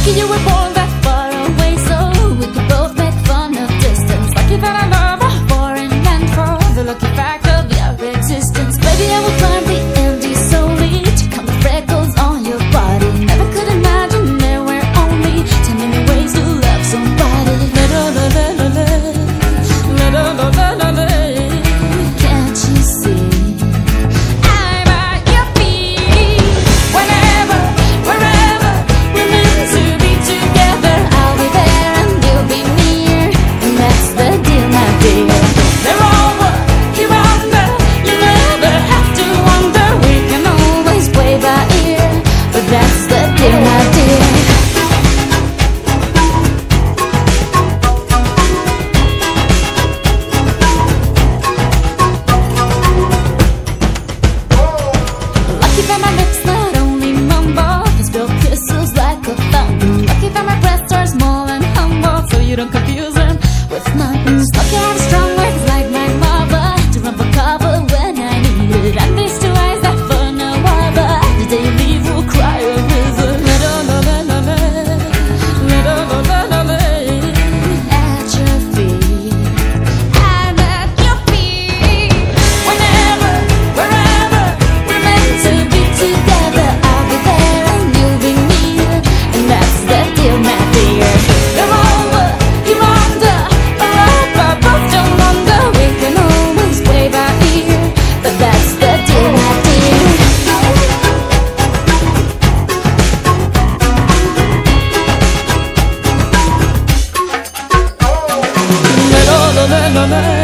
Lucky you were born that far away, so we could both make fun of distance. Lucky that I love a foreign land for the lucky fact of your existence. Baby, I will climb the Andes solely to count the freckles on your body. Never could imagine there were only 10 million ways to love somebody. Can't you see? I'm at your feet. Whenever, wherever we're meant to be together, I'll be there and you'll be near, and that's the deal, my dear. They're over, you're under, you never have to wonder. We can always play by ear, but that's the deal, my dear. Lucky that my lips not only mumble, they spill kisses like a fountain. Lucky that my breasts are small and humble, so you don't confuse them with mountains. Lucky I have strong words like my mother to run for cover when I need it. And these two eyes that burn no other, the day you leave will cry a river. At your feet, I'm at your feet. Whenever, wherever we're meant to be together, I'll be there and you'll be near, and that's the deal, my dear. You're over, you're under, I both don't wonder. We can always play by ear, but that's the deal, my dear. La la la la la.